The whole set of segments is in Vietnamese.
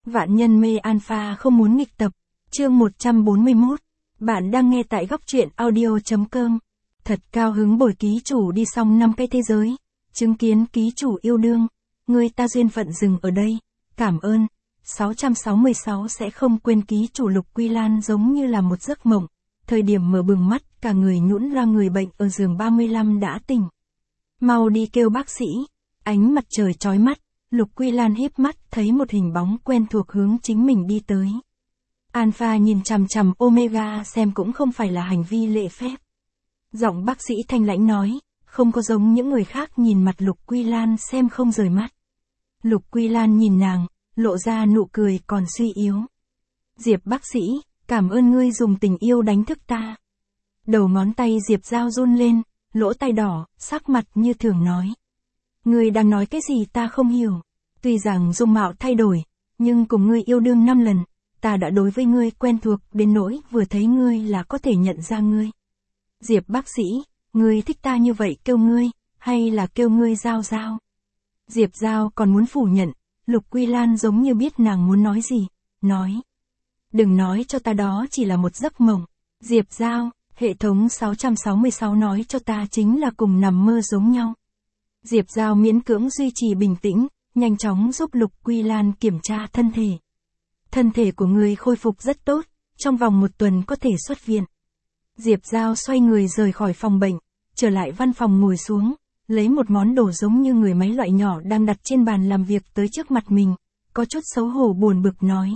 Vạn nhân mê alpha không muốn nghịch tập. Chương 141. Bạn đang nghe tại góc truyện audio.com. Thật cao hứng bồi ký chủ đi xong 5 cái thế giới. Chứng kiến ký chủ yêu đương. Người ta duyên phận dừng ở đây. Cảm ơn. 666 sẽ không quên ký chủ Lục Quy Lan giống như là một giấc mộng. Thời điểm mở bừng mắt, cả người nhũn ra, người bệnh ở giường 35 đã tỉnh. Mau đi kêu bác sĩ. Ánh mặt trời chói mắt. Lục Quy Lan híp mắt thấy một hình bóng quen thuộc hướng chính mình đi tới. Alpha nhìn chằm chằm Omega xem cũng không phải là hành vi lễ phép. Giọng bác sĩ thanh lãnh nói, không có giống những người khác nhìn mặt Lục Quy Lan xem không rời mắt. Lục Quy Lan nhìn nàng, lộ ra nụ cười còn suy yếu. Diệp bác sĩ, cảm ơn ngươi dùng tình yêu đánh thức ta. Đầu ngón tay Diệp Giao run lên, lỗ tai đỏ, sắc mặt như thường nói. Ngươi đang nói cái gì ta không hiểu. Tuy rằng dung mạo thay đổi, nhưng cùng ngươi yêu đương 5 lần, ta đã đối với ngươi quen thuộc đến nỗi vừa thấy ngươi là có thể nhận ra ngươi. Diệp bác sĩ, ngươi thích ta như vậy kêu ngươi, hay là kêu ngươi Giao Giao? Diệp Giao còn muốn phủ nhận, Lục Quy Lan giống như biết nàng muốn nói gì, nói. Đừng nói cho ta đó chỉ là một giấc mộng. Diệp Giao, hệ thống 666 nói cho ta chính là cùng nằm mơ giống nhau. Diệp Giao miễn cưỡng duy trì bình tĩnh, nhanh chóng giúp Lục Quy Lan kiểm tra thân thể. Thân thể của người khôi phục rất tốt, trong vòng 1 tuần có thể xuất viện. Diệp Giao xoay người rời khỏi phòng bệnh, trở lại văn phòng ngồi xuống, lấy một món đồ giống như người máy loại nhỏ đang đặt trên bàn làm việc tới trước mặt mình, có chút xấu hổ buồn bực nói.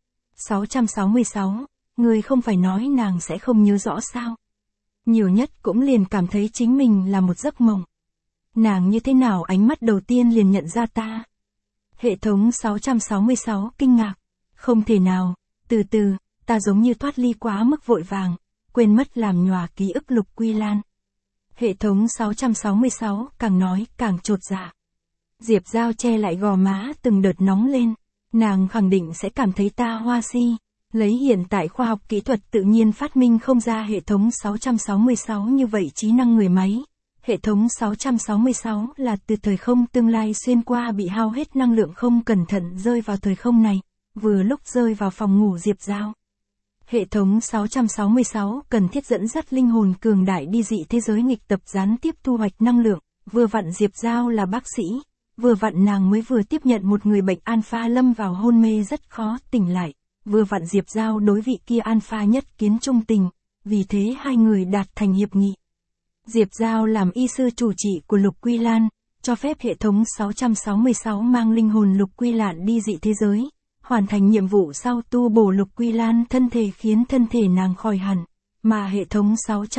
666, người không phải nói nàng sẽ không nhớ rõ sao? Nhiều nhất cũng liền cảm thấy chính mình là một giấc mộng. Nàng như thế nào ánh mắt đầu tiên liền nhận ra ta? Hệ thống 666 kinh ngạc. Không thể nào, từ từ, ta giống như thoát ly quá mức vội vàng, quên mất làm nhòa ký ức Lục Quy Lan. Hệ thống 666 càng nói càng chột dạ. Diệp Giao che lại gò má từng đợt nóng lên, nàng khẳng định sẽ cảm thấy ta hoa si. Lấy hiện tại khoa học kỹ thuật tự nhiên phát minh không ra hệ thống 666 như vậy trí năng người máy. Hệ thống 666 là từ thời không tương lai xuyên qua bị hao hết năng lượng không cẩn thận rơi vào thời không này, vừa lúc rơi vào phòng ngủ Diệp Giao. Hệ thống 666 cần thiết dẫn dắt linh hồn cường đại đi dị thế giới nghịch tập gián tiếp thu hoạch năng lượng, vừa vặn Diệp Giao là bác sĩ, vừa vặn nàng mới vừa tiếp nhận một người bệnh alpha lâm vào hôn mê rất khó tỉnh lại, vừa vặn Diệp Giao đối vị kia alpha nhất kiến trung tình, vì thế hai người đạt thành hiệp nghị. Diệp Giao làm y sư chủ trị của Lục Quy Lan, cho phép hệ thống 666 mang linh hồn Lục Quy Lan đi dị thế giới, hoàn thành nhiệm vụ sau tu bổ Lục Quy Lan thân thể khiến thân thể nàng khỏi hẳn, mà hệ thống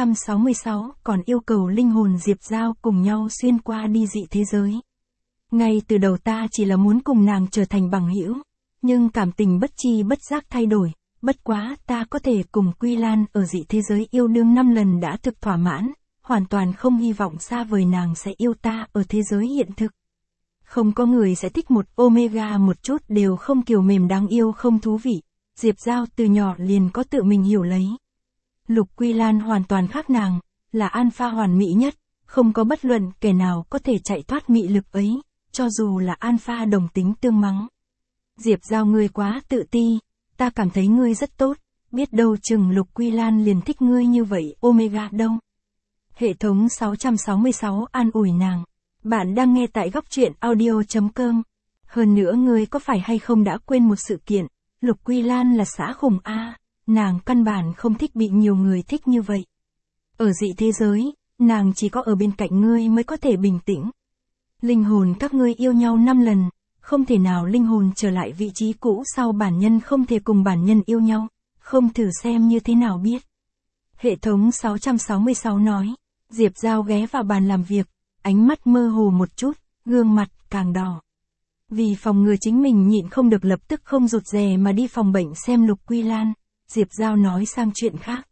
666 còn yêu cầu linh hồn Diệp Giao cùng nhau xuyên qua đi dị thế giới. Ngay từ đầu ta chỉ là muốn cùng nàng trở thành bằng hữu, nhưng cảm tình bất chi bất giác thay đổi, bất quá ta có thể cùng Quy Lan ở dị thế giới yêu đương 5 lần đã thực thỏa mãn. Hoàn toàn không hy vọng xa vời nàng sẽ yêu ta ở thế giới hiện thực. Không có người sẽ thích một Omega một chút đều không kiều mềm đáng yêu không thú vị. Diệp Giao từ nhỏ liền có tự mình hiểu lấy. Lục Quy Lan hoàn toàn khác nàng, là alpha hoàn mỹ nhất, không có bất luận kẻ nào có thể chạy thoát mị lực ấy, cho dù là alpha đồng tính tương mắng. Diệp Giao ngươi quá tự ti, ta cảm thấy ngươi rất tốt, biết đâu chừng Lục Quy Lan liền thích ngươi như vậy Omega đâu. Hệ thống 666 an ủi nàng. Bạn đang nghe tại góc truyện audio.com. Hơn nữa ngươi có phải hay không đã quên một sự kiện, Lục Quy Lan là xã khủng A, nàng căn bản không thích bị nhiều người thích như vậy. Ở dị thế giới, nàng chỉ có ở bên cạnh ngươi mới có thể bình tĩnh. Linh hồn các ngươi yêu nhau 5 lần, không thể nào linh hồn trở lại vị trí cũ sau bản nhân không thể cùng bản nhân yêu nhau, không thử xem như thế nào biết. Hệ thống 666 nói. Diệp Giao ghé vào bàn làm việc, ánh mắt mơ hồ một chút, gương mặt càng đỏ. Vì phòng ngừa chính mình nhịn không được lập tức không rụt rè mà đi phòng bệnh xem Lục Quy Lan, Diệp Giao nói sang chuyện khác.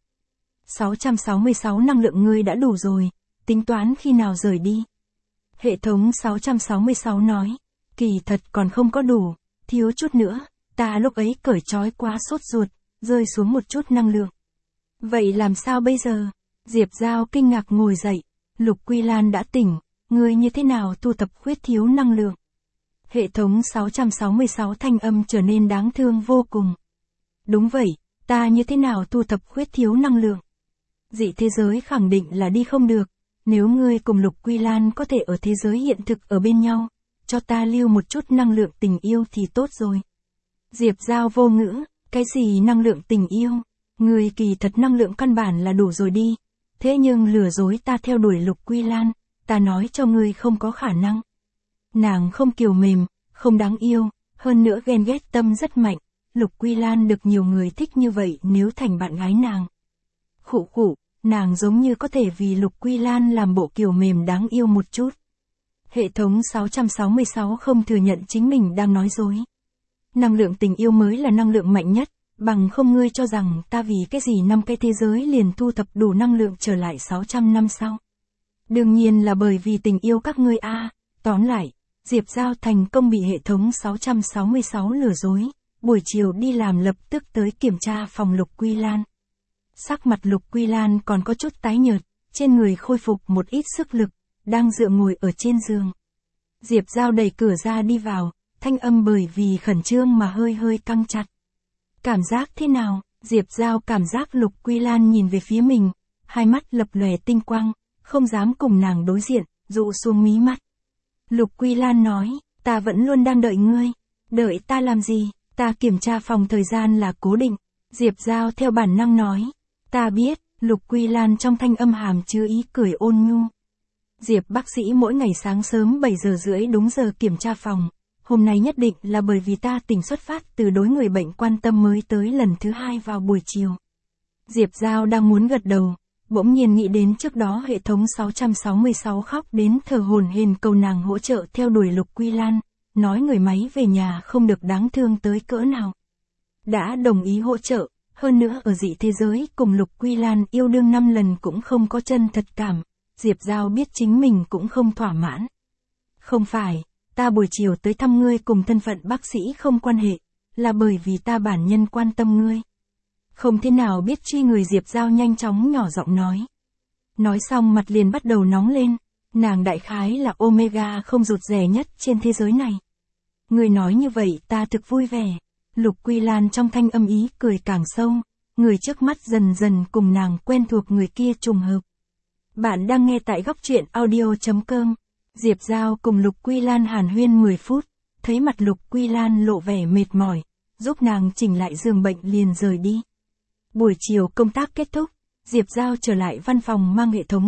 666 năng lượng ngươi đã đủ rồi, tính toán khi nào rời đi. Hệ thống 666 nói, kỳ thật còn không có đủ, thiếu chút nữa, ta lúc ấy cởi trói quá sốt ruột, rơi xuống một chút năng lượng. Vậy làm sao bây giờ? Diệp Giao kinh ngạc ngồi dậy, Lục Quy Lan đã tỉnh, ngươi như thế nào tu tập khuyết thiếu năng lượng? Hệ thống 666 thanh âm trở nên đáng thương vô cùng. Đúng vậy, ta như thế nào thu thập khuyết thiếu năng lượng? Dị thế giới khẳng định là đi không được, nếu ngươi cùng Lục Quy Lan có thể ở thế giới hiện thực ở bên nhau, cho ta lưu một chút năng lượng tình yêu thì tốt rồi. Diệp Giao vô ngữ, cái gì năng lượng tình yêu? Ngươi kỳ thật năng lượng căn bản là đủ rồi đi, thế nhưng lừa dối ta theo đuổi Lục Quy Lan, ta nói cho ngươi không có khả năng. Nàng không kiều mềm, không đáng yêu, hơn nữa ghen ghét tâm rất mạnh, Lục Quy Lan được nhiều người thích như vậy nếu thành bạn gái nàng. Khụ khụ, nàng giống như có thể vì Lục Quy Lan làm bộ kiều mềm đáng yêu một chút. Hệ thống 666 không thừa nhận chính mình đang nói dối. Năng lượng tình yêu mới là năng lượng mạnh nhất, bằng không ngươi cho rằng ta vì cái gì năm cái thế giới liền thu thập đủ năng lượng trở lại 600 năm sau. Đương nhiên là bởi vì tình yêu các ngươi a. Tóm lại, Diệp Giao thành công bị hệ thống 666 lừa dối, buổi chiều đi làm lập tức tới kiểm tra phòng Lục Quy Lan. Sắc mặt Lục Quy Lan còn có chút tái nhợt, trên người khôi phục một ít sức lực, đang dựa ngồi ở trên giường. Diệp Giao đẩy cửa ra đi vào, thanh âm bởi vì khẩn trương mà hơi hơi căng chặt. Cảm giác thế nào? Diệp Giao cảm giác Lục Quy Lan nhìn về phía mình, hai mắt lập lòe tinh quang, không dám cùng nàng đối diện, dụ xuống mí mắt. Lục Quy Lan nói, ta vẫn luôn đang đợi ngươi. Đợi ta làm gì? Ta kiểm tra phòng thời gian là cố định. Diệp Giao theo bản năng nói. Ta biết, Lục Quy Lan trong thanh âm hàm chứa ý cười ôn nhu. Diệp bác sĩ mỗi ngày sáng sớm 7 giờ rưỡi đúng giờ kiểm tra phòng. Hôm nay nhất định là bởi vì ta tỉnh xuất phát từ đối người bệnh quan tâm mới tới lần thứ 2 vào buổi chiều. Diệp Giao đang muốn gật đầu, bỗng nhiên nghĩ đến trước đó hệ thống 666 khóc đến thở hổn hển cầu nàng hỗ trợ theo đuổi Lục Quy Lan, nói người máy về nhà không được đáng thương tới cỡ nào. Đã đồng ý hỗ trợ, hơn nữa ở dị thế giới cùng Lục Quy Lan yêu đương 5 lần cũng không có chân thật cảm, Diệp Giao biết chính mình cũng không thỏa mãn. Không phải, ta buổi chiều tới thăm ngươi cùng thân phận bác sĩ không quan hệ, là bởi vì ta bản nhân quan tâm ngươi. Không thế nào biết truy người Diệp Giao nhanh chóng nhỏ giọng nói. Nói xong mặt liền bắt đầu nóng lên, nàng đại khái là Omega không rụt rè nhất trên thế giới này. Người nói như vậy ta thực vui vẻ. Lục Quy Lan trong thanh âm ý cười càng sâu, người trước mắt dần dần cùng nàng quen thuộc người kia trùng hợp. Bạn đang nghe tại góc truyện audio.com. Diệp Giao cùng Lục Quy Lan hàn huyên 10 phút, thấy mặt Lục Quy Lan lộ vẻ mệt mỏi, giúp nàng chỉnh lại giường bệnh liền rời đi. Buổi chiều công tác kết thúc, Diệp Giao trở lại văn phòng mang hệ thống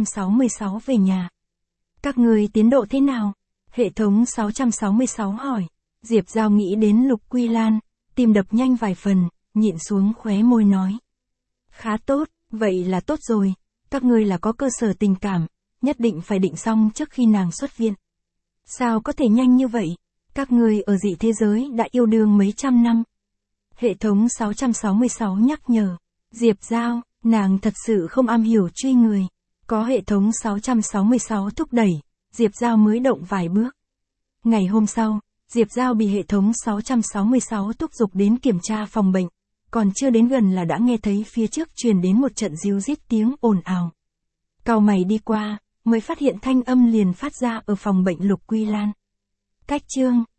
666 về nhà. Các người tiến độ thế nào? Hệ thống 666 hỏi. Diệp Giao nghĩ đến Lục Quy Lan, tim đập nhanh vài phần, nhịn xuống khóe môi nói. Khá tốt, vậy là tốt rồi, các ngươi là có cơ sở tình cảm, nhất định phải định xong trước khi nàng xuất viện. Sao có thể nhanh như vậy? Các ngươi ở dị thế giới đã yêu đương mấy trăm năm. Hệ thống 666 nhắc nhở. Diệp Giao, nàng thật sự không am hiểu truy người. Có hệ thống 666 thúc đẩy, Diệp Giao mới động vài bước. Ngày hôm sau, Diệp Giao bị hệ thống 666 thúc giục đến kiểm tra phòng bệnh. Còn chưa đến gần là đã nghe thấy phía trước truyền đến một trận ríu rít tiếng ồn ào. Cau mày đi qua, mới phát hiện thanh âm liền phát ra ở phòng bệnh Lục Quy Lan. Cách chương